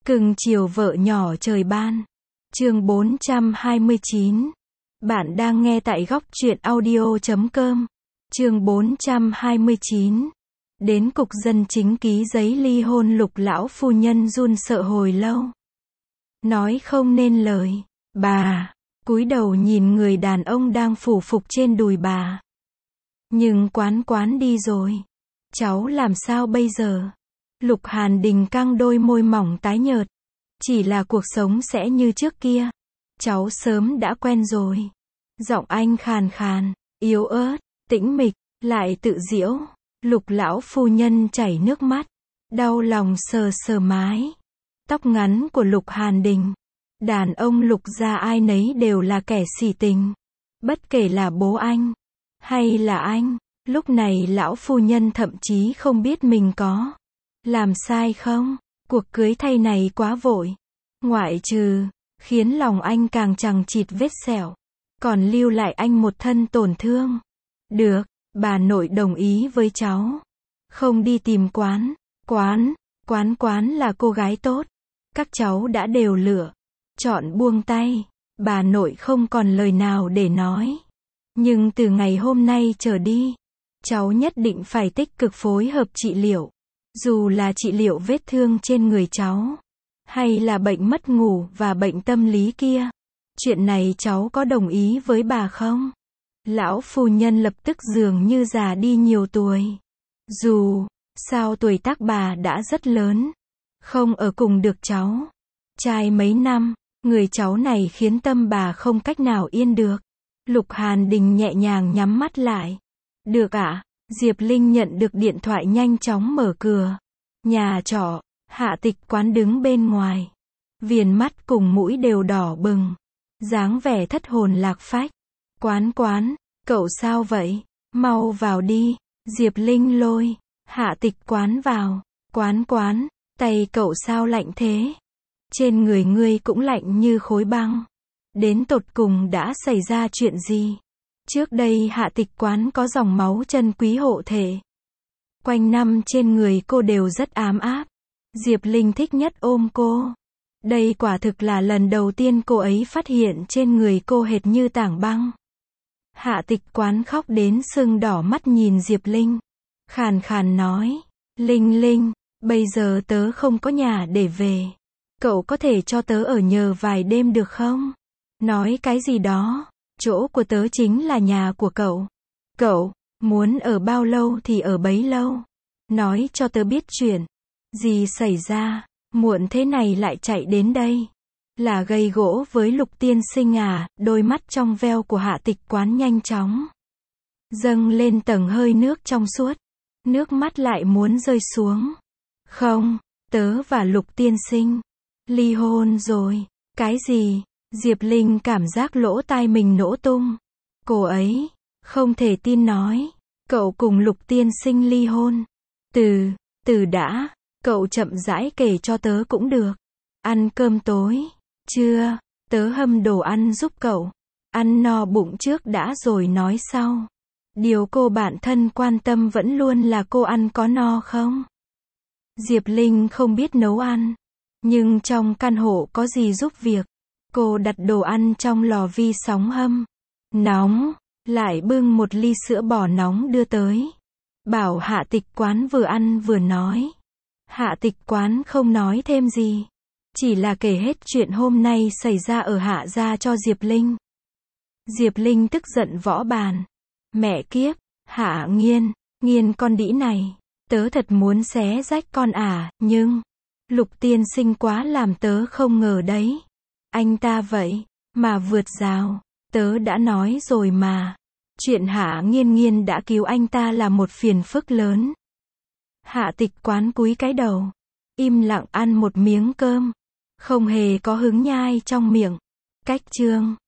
Cưng chiều vợ nhỏ trời ban. Chương 429. Bạn đang nghe tại góc truyện audio.com. Chương 429. Đến cục dân chính ký giấy ly hôn, Lục lão phu nhân run sợ hồi lâu. Nói không nên lời. Bà cúi đầu nhìn người đàn ông đang phủ phục trên đùi bà. Nhưng Quán đi rồi. Cháu làm sao bây giờ? Lục Hàn Đình căng đôi môi mỏng tái nhợt. Chỉ là cuộc sống sẽ như trước kia. Cháu sớm đã quen rồi. Giọng anh khàn khàn, yếu ớt, tĩnh mịch, lại tự giễu. Lục lão phu nhân chảy nước mắt, đau lòng sờ sờ mái tóc ngắn của Lục Hàn Đình. Đàn ông Lục gia ai nấy đều là kẻ xỉ tình. Bất kể là bố anh, hay là anh. Lúc này lão phu nhân thậm chí không biết mình có làm sai không. Cuộc cưới thay này quá vội. Ngoại trừ khiến lòng anh càng chằng chịt vết sẹo, còn lưu lại anh một thân tổn thương. Được, bà nội đồng ý với cháu. Không đi tìm Quán là cô gái tốt. Các cháu đã đều lựa chọn buông tay. Bà nội không còn lời nào để nói. Nhưng từ ngày hôm nay trở đi, cháu nhất định phải tích cực phối hợp trị liệu. Dù là trị liệu vết thương trên người cháu, hay là bệnh mất ngủ và bệnh tâm lý kia. Chuyện này cháu có đồng ý với bà không? Lão phu nhân lập tức dường như già đi nhiều tuổi. Dù sao tuổi tác bà đã rất lớn, không ở cùng được cháu trai mấy năm, người cháu này khiến tâm bà không cách nào yên được. Lục Hàn Đình nhẹ nhàng nhắm mắt lại. Được ạ. Diệp Linh nhận được điện thoại nhanh chóng mở cửa. Nhà trọ, Hạ Tịch Quán đứng bên ngoài. Viền mắt cùng mũi đều đỏ bừng. Dáng vẻ thất hồn lạc phách. Quán, cậu sao vậy? Mau vào đi. Diệp Linh lôi Hạ Tịch Quán vào. Quán, tay cậu sao lạnh thế? Trên người ngươi cũng lạnh như khối băng. Đến tột cùng đã xảy ra chuyện gì? Trước đây Hạ Tịch Quán có dòng máu chân quý hộ thể. Quanh năm trên người cô đều rất ám áp. Diệp Linh thích nhất ôm cô. Đây quả thực là lần đầu tiên cô ấy phát hiện trên người cô hệt như tảng băng. Hạ Tịch Quán khóc đến sưng đỏ mắt nhìn Diệp Linh. Khàn khàn nói. Linh, bây giờ tớ không có nhà để về. Cậu có thể cho tớ ở nhờ vài đêm được không? Nói cái gì đó. Chỗ của tớ chính là nhà của cậu. Cậu muốn ở bao lâu thì ở bấy lâu. Nói cho tớ biết chuyện gì xảy ra, muộn thế này lại chạy đến đây. Là gây gỗ với Lục tiên sinh à? Đôi mắt trong veo của Hạ Tịch Quán nhanh chóng dâng lên tầng hơi nước trong suốt. Nước mắt lại muốn rơi xuống. Không, tớ và Lục tiên sinh ly hôn rồi. Cái gì? Diệp Linh cảm giác lỗ tai mình nổ tung. Cô ấy không thể tin nói. Cậu cùng Lục tiên sinh ly hôn. Từ đã, cậu chậm rãi kể cho tớ cũng được. Ăn cơm tối chưa? Tớ hâm đồ ăn giúp cậu. Ăn no bụng trước đã rồi nói sau. Điều cô bạn thân quan tâm vẫn luôn là cô ăn có no không? Diệp Linh không biết nấu ăn, nhưng trong căn hộ có gì giúp việc. Cô đặt đồ ăn trong lò vi sóng hâm nóng, lại bưng một ly sữa bò nóng đưa tới. Bảo Hạ Tịch Quán vừa ăn vừa nói. Hạ Tịch Quán không nói thêm gì, chỉ là kể hết chuyện hôm nay xảy ra ở Hạ gia cho Diệp Linh. Diệp Linh tức giận võ bàn. Mẹ kiếp, Hạ Nghiên con đĩ này, tớ thật muốn xé rách con à, nhưng Lục tiên sinh quá làm tớ không ngờ đấy. Anh ta vậy mà vượt rào. Tớ đã nói rồi mà. Chuyện Hạ Nghiên đã cứu anh ta là một phiền phức lớn. Hạ Tịch Quán cúi cái đầu, im lặng ăn một miếng cơm, không hề có hứng nhai trong miệng. Cách chương